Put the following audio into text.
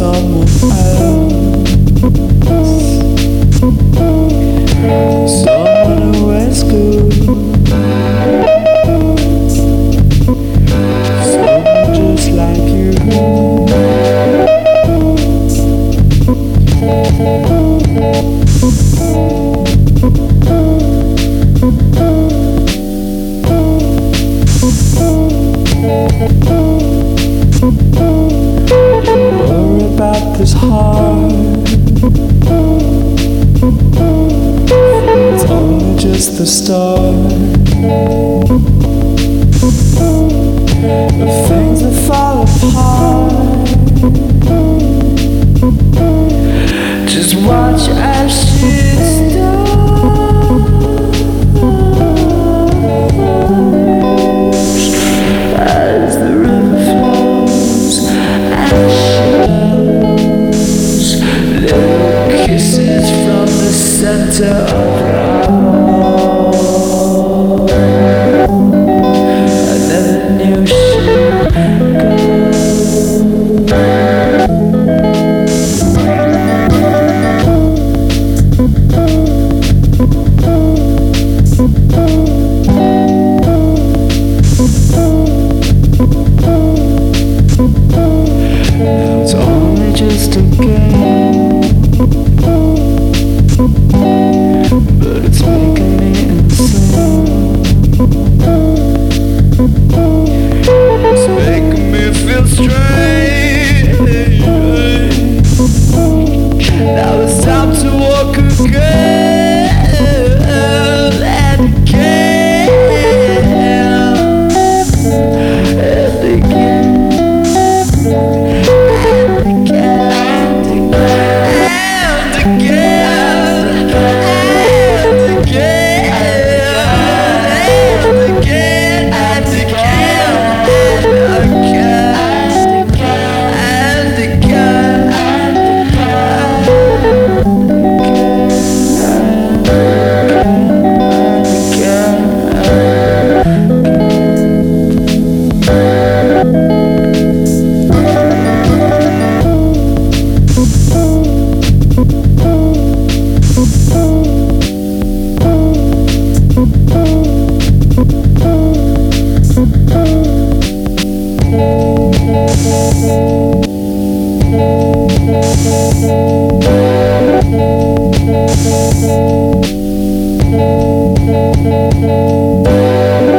someone else, someone who is good, someone just like you. Worry about this heart, it's only just the start of things that fall apart. Just watch as shit starts, as the river flows and shows little kisses from the center of your heart. I never knew she'd go. It's only just a game, but it's making me insane. It's making me feel strange. Now it's time to walk again and again and again. Thank you.